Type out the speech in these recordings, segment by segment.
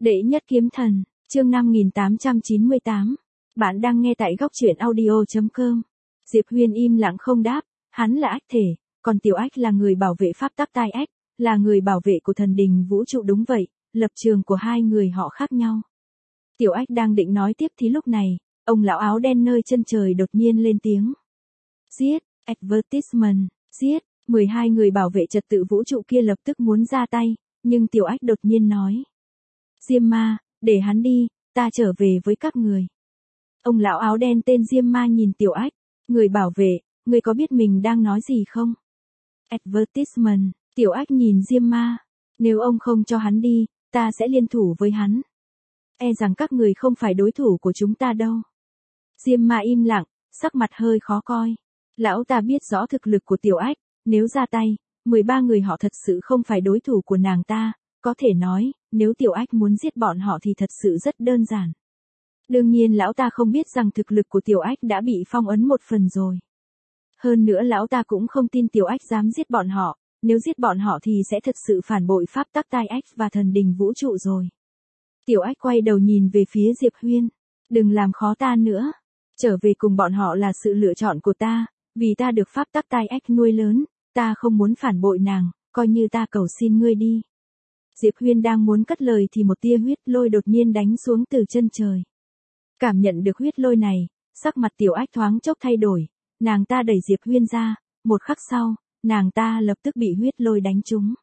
Đệ nhất kiếm thần, chương 5898. Bạn đang nghe tại góc truyện audio.com. Diệp Huyên im lặng không đáp, hắn là ách thể, còn Tiểu Ách là người bảo vệ pháp tắc tai ách, là người bảo vệ của thần đình vũ trụ đúng vậy, lập trường của hai người họ khác nhau. Tiểu Ách đang định nói tiếp thì lúc này, ông lão áo đen nơi chân trời đột nhiên lên tiếng. Giết, advertisement, giết, 12 người bảo vệ trật tự vũ trụ kia lập tức muốn ra tay, nhưng Tiểu Ách đột nhiên nói. Diêm Ma, để hắn đi, ta trở về với các người. Ông lão áo đen tên Diêm Ma nhìn Tiểu Ách, người bảo vệ, người có biết mình đang nói gì không? Advertisement, Tiểu Ách nhìn Diêm Ma, nếu ông không cho hắn đi, ta sẽ liên thủ với hắn. E rằng các người không phải đối thủ của chúng ta đâu. Diêm Ma im lặng, sắc mặt hơi khó coi. Lão ta biết rõ thực lực của Tiểu Ách, nếu ra tay, 13 người họ thật sự không phải đối thủ của nàng ta, có thể nói, nếu Tiểu Ách muốn giết bọn họ thì thật sự rất đơn giản. Đương nhiên lão ta không biết rằng thực lực của Tiểu Ách đã bị phong ấn một phần rồi. Hơn nữa lão ta cũng không tin Tiểu Ách dám giết bọn họ, nếu giết bọn họ thì sẽ thật sự phản bội pháp tắc tai ách và thần đình vũ trụ rồi. Tiểu Ách quay đầu nhìn về phía Diệp Huyên, đừng làm khó ta nữa, trở về cùng bọn họ là sự lựa chọn của ta, vì ta được pháp tắc tai ách nuôi lớn, ta không muốn phản bội nàng, coi như ta cầu xin ngươi đi. Diệp Huyên đang muốn cất lời thì một tia huyết lôi đột nhiên đánh xuống từ chân trời. Cảm nhận được huyết lôi này, sắc mặt Tiểu Ách thoáng chốc thay đổi, nàng ta đẩy Diệp Huyên ra, một khắc sau, nàng ta lập tức bị huyết lôi đánh trúng.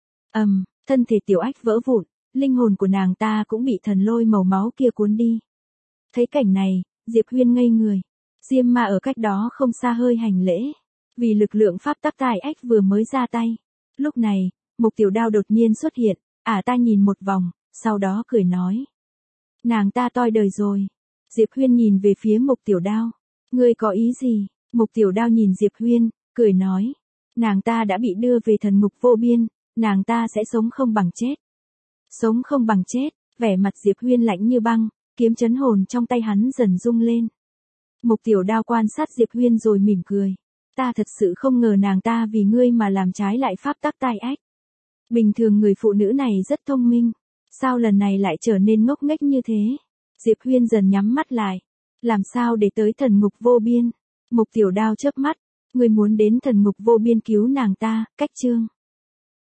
Thân thể Tiểu Ách vỡ vụn, linh hồn của nàng ta cũng bị thần lôi màu máu kia cuốn đi. Thấy cảnh này, Diệp Huyên ngây người, Diêm Ma ở cách đó không xa hơi hành lễ, vì lực lượng pháp tắc tai ách vừa mới ra tay. Lúc này, Mục Tiểu Đao đột nhiên xuất hiện, ta nhìn một vòng, sau đó cười nói. Nàng ta toi đời rồi. Diệp Huyên nhìn về phía Mục Tiểu Đao. Ngươi có ý gì? Mục Tiểu Đao nhìn Diệp Huyên, cười nói. Nàng ta đã bị đưa về thần ngục vô biên, nàng ta sẽ sống không bằng chết. Sống không bằng chết, vẻ mặt Diệp Huyên lạnh như băng, kiếm chấn hồn trong tay hắn dần rung lên. Mục Tiểu Đao quan sát Diệp Huyên rồi mỉm cười. Ta thật sự không ngờ nàng ta vì ngươi mà làm trái lại pháp tắc tai ách. Bình thường người phụ nữ này rất thông minh, sao lần này lại trở nên ngốc nghếch như thế? Diệp Huyên dần nhắm mắt lại. Làm sao để tới thần ngục vô biên? Mục Tiểu Đao chớp mắt, ngươi muốn đến thần ngục vô biên cứu nàng ta, cách chương.